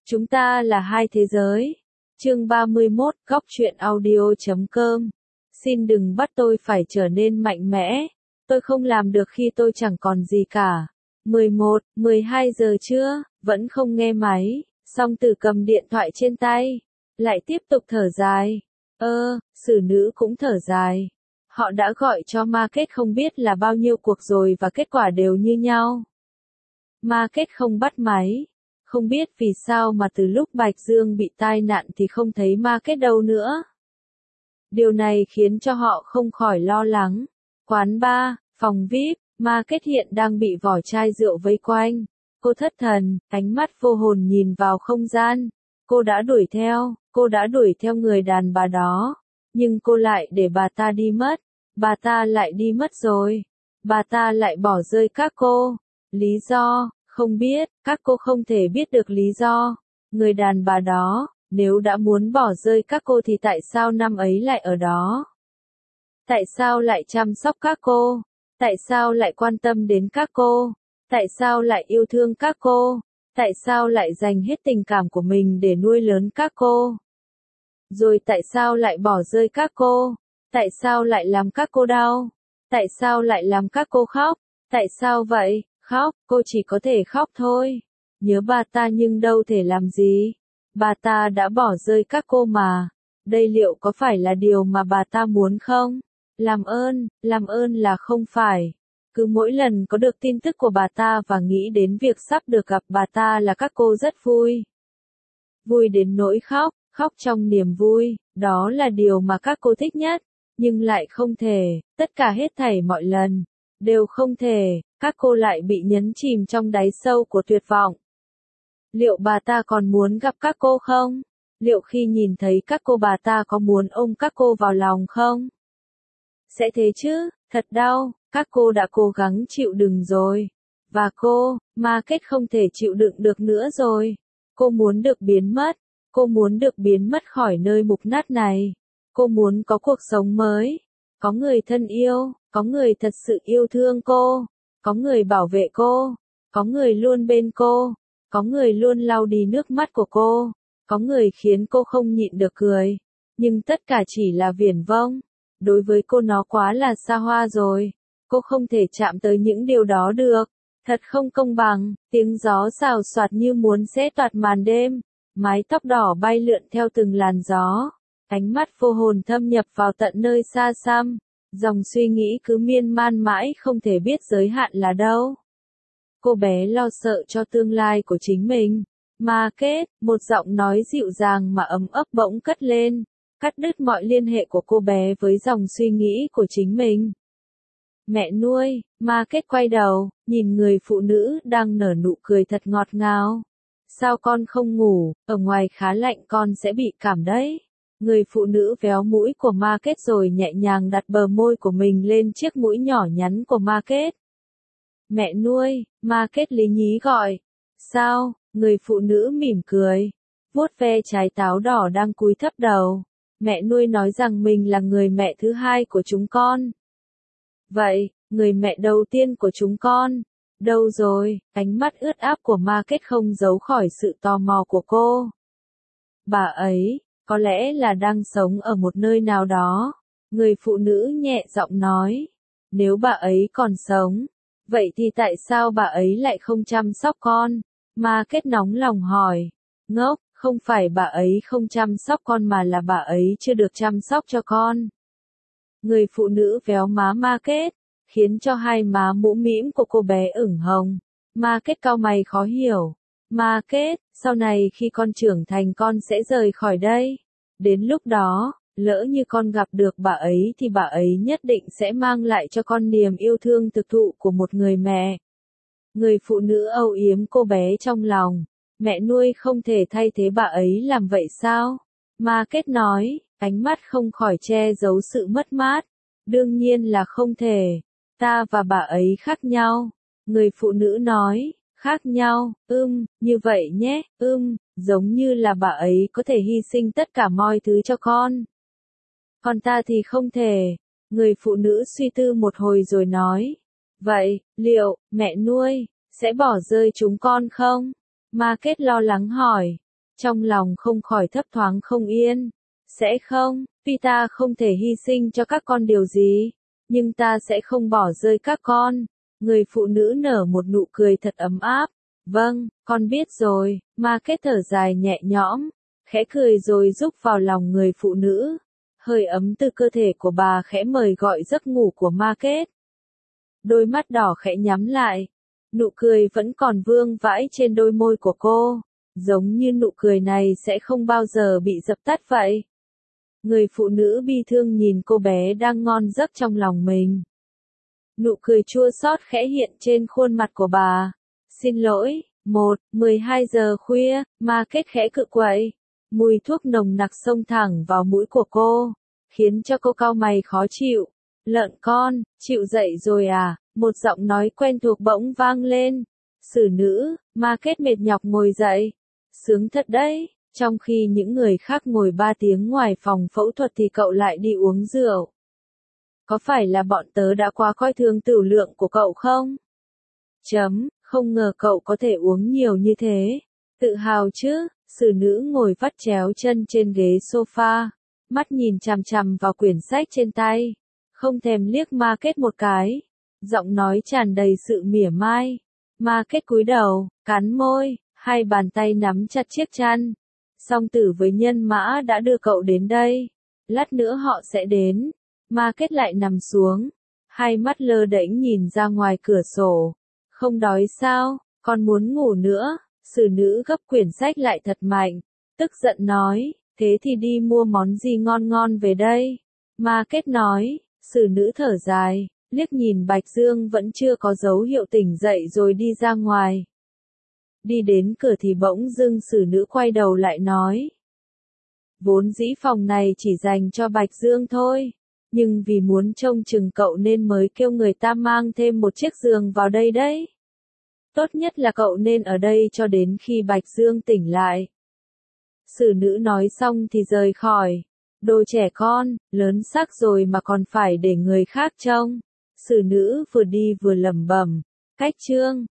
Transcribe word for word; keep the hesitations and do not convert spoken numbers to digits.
Chúng ta là hai thế giới. Chương ba mươi mốt, góc truyện audio chấm com. Xin đừng bắt tôi phải trở nên mạnh mẽ. Tôi không làm được khi tôi chẳng còn gì cả. mười một, mười hai giờ trưa, vẫn không nghe máy. Song Tử cầm điện thoại trên tay. Lại tiếp tục thở dài. Ơ, xử nữ cũng thở dài. Họ đã gọi cho market không biết là bao nhiêu cuộc rồi và kết quả đều như nhau. Market không bắt máy. Không biết vì sao mà từ lúc Bạch Dương bị tai nạn thì không thấy market đâu nữa. Điều này khiến cho họ không khỏi lo lắng. Quán bar, phòng vi ai pi, market hiện đang bị vỏ chai rượu vây quanh. Cô thất thần, ánh mắt vô hồn nhìn vào không gian. Cô đã đuổi theo, cô đã đuổi theo người đàn bà đó. Nhưng cô lại để bà ta đi mất. Bà ta lại đi mất rồi. Bà ta lại bỏ rơi các cô. Lý do? Không biết, các cô không thể biết được lý do. Người đàn bà đó, nếu đã muốn bỏ rơi các cô thì tại sao năm ấy lại ở đó? Tại sao lại chăm sóc các cô? Tại sao lại quan tâm đến các cô? Tại sao lại yêu thương các cô? Tại sao lại dành hết tình cảm của mình để nuôi lớn các cô? Rồi tại sao lại bỏ rơi các cô? Tại sao lại làm các cô đau? Tại sao lại làm các cô khóc? Tại sao vậy? Khóc, cô chỉ có thể khóc thôi. Nhớ bà ta nhưng đâu thể làm gì. Bà ta đã bỏ rơi các cô mà. Đây liệu có phải là điều mà bà ta muốn không? Làm ơn, làm ơn là không phải. Cứ mỗi lần có được tin tức của bà ta và nghĩ đến việc sắp được gặp bà ta là các cô rất vui. Vui đến nỗi khóc, khóc trong niềm vui, đó là điều mà các cô thích nhất. Nhưng lại không thể, tất cả hết thảy mọi lần, đều không thể. Các cô lại bị nhấn chìm trong đáy sâu của tuyệt vọng. Liệu bà ta còn muốn gặp các cô không? Liệu khi nhìn thấy các cô bà ta có muốn ôm các cô vào lòng không? Sẽ thế chứ, thật đau, các cô đã cố gắng chịu đựng rồi. Và cô, market không thể chịu đựng được nữa rồi. Cô muốn được biến mất. Cô muốn được biến mất khỏi nơi mục nát này. Cô muốn có cuộc sống mới. Có người thân yêu, có người thật sự yêu thương cô. Có người bảo vệ cô, có người luôn bên cô, có người luôn lau đi nước mắt của cô, có người khiến cô không nhịn được cười. Nhưng tất cả chỉ là viển vông. Đối với cô nó quá là xa hoa rồi. Cô không thể chạm tới những điều đó được. Thật không công bằng, tiếng gió xào xoạc như muốn xé toạc màn đêm. Mái tóc đỏ bay lượn theo từng làn gió. Ánh mắt vô hồn thâm nhập vào tận nơi xa xăm. Dòng suy nghĩ cứ miên man mãi không thể biết giới hạn là đâu. Cô bé lo sợ cho tương lai của chính mình. Market, một giọng nói dịu dàng mà ấm ấp bỗng cất lên, cắt đứt mọi liên hệ của cô bé với dòng suy nghĩ của chính mình. Mẹ nuôi, Market quay đầu, nhìn người phụ nữ đang nở nụ cười thật ngọt ngào. Sao con không ngủ, ở ngoài khá lạnh con sẽ bị cảm đấy. Người phụ nữ véo mũi của Market rồi nhẹ nhàng đặt bờ môi của mình lên chiếc mũi nhỏ nhắn của Market. Mẹ nuôi, Market lý nhí gọi. Sao? Người phụ nữ mỉm cười, vuốt ve trái táo đỏ đang cúi thấp đầu. Mẹ nuôi nói rằng mình là người mẹ thứ hai của chúng con. Vậy, người mẹ đầu tiên của chúng con, đâu rồi? Ánh mắt ướt áp của Market không giấu khỏi sự tò mò của cô. Bà ấy, có lẽ là đang sống ở một nơi nào đó. Người phụ nữ nhẹ giọng nói. Nếu bà ấy còn sống, vậy thì tại sao bà ấy lại không chăm sóc con? Market nóng lòng hỏi. Ngốc, không phải bà ấy không chăm sóc con mà là bà ấy chưa được chăm sóc cho con. Người phụ nữ véo má Market, khiến cho hai má mũm mĩm của cô bé ửng hồng. Market cau mày khó hiểu. Market, sau này khi con trưởng thành con sẽ rời khỏi đây. Đến lúc đó, lỡ như con gặp được bà ấy thì bà ấy nhất định sẽ mang lại cho con niềm yêu thương thực thụ của một người mẹ. Người phụ nữ âu yếm cô bé trong lòng. Mẹ nuôi không thể thay thế bà ấy làm vậy sao? Market nói, ánh mắt không khỏi che giấu sự mất mát. Đương nhiên là không thể. Ta và bà ấy khác nhau. Người phụ nữ nói. Khác nhau, ưm, như vậy nhé, ưm, giống như là bà ấy có thể hy sinh tất cả mọi thứ cho con. Còn ta thì không thể. Người phụ nữ suy tư một hồi rồi nói. Vậy, liệu, mẹ nuôi, sẽ bỏ rơi chúng con không? Market lo lắng hỏi. trong lòng không khỏi thấp thoáng không yên. Sẽ không, tuy ta không thể hy sinh cho các con điều gì, nhưng ta sẽ không bỏ rơi các con. Người phụ nữ nở một nụ cười thật ấm áp. Vâng, con biết rồi, Market thở dài nhẹ nhõm, khẽ cười rồi rúc vào lòng người phụ nữ. Hơi ấm từ cơ thể của bà khẽ mời gọi giấc ngủ của Market. Đôi mắt đỏ khẽ nhắm lại, nụ cười vẫn còn vương vãi trên đôi môi của cô, giống như nụ cười này sẽ không bao giờ bị dập tắt vậy. Người phụ nữ bi thương nhìn cô bé đang ngon giấc trong lòng mình. Nụ cười chua xót khẽ hiện trên khuôn mặt của bà. Xin lỗi, một, mười hai giờ khuya, Market khẽ cự quậy. Mùi thuốc nồng nặc xông thẳng vào mũi của cô, khiến cho cô cau mày khó chịu. Lợn con, chịu dậy rồi à? Một giọng nói quen thuộc bỗng vang lên. Xử nữ, Market mệt nhọc ngồi dậy. Sướng thật đấy, trong khi những người khác ngồi ba tiếng ngoài phòng phẫu thuật thì cậu lại đi uống rượu. Có phải là bọn tớ đã quá coi thường tửu lượng của cậu không? Chấm, không ngờ cậu có thể uống nhiều như thế. Tự hào chứ, xử nữ ngồi vắt chéo chân trên ghế sofa, mắt nhìn chằm chằm vào quyển sách trên tay, không thèm liếc Market một cái. Giọng nói tràn đầy sự mỉa mai. Market cúi đầu, cắn môi, hai bàn tay nắm chặt chiếc chăn. Song tử với nhân mã đã đưa cậu đến đây. Lát nữa họ sẽ đến. Market lại nằm xuống, hai mắt lơ đễnh nhìn ra ngoài cửa sổ. Không đói sao, con muốn ngủ nữa. Xử nữ gấp quyển sách lại thật mạnh, tức giận nói, thế thì đi mua món gì ngon ngon về đây. Market nói, xử nữ thở dài, liếc nhìn Bạch Dương vẫn chưa có dấu hiệu tỉnh dậy rồi đi ra ngoài. Đi đến cửa thì bỗng dưng xử nữ quay đầu lại nói. Vốn dĩ phòng này chỉ dành cho Bạch Dương thôi, nhưng vì muốn trông chừng cậu nên mới kêu người ta mang thêm một chiếc giường vào đây đấy. Tốt nhất là cậu nên ở đây cho đến khi Bạch Dương tỉnh lại. Xử nữ nói xong thì rời khỏi. Đồ trẻ con, lớn xác rồi mà còn phải để người khác trông. Xử nữ vừa đi vừa lẩm bẩm, cách chương.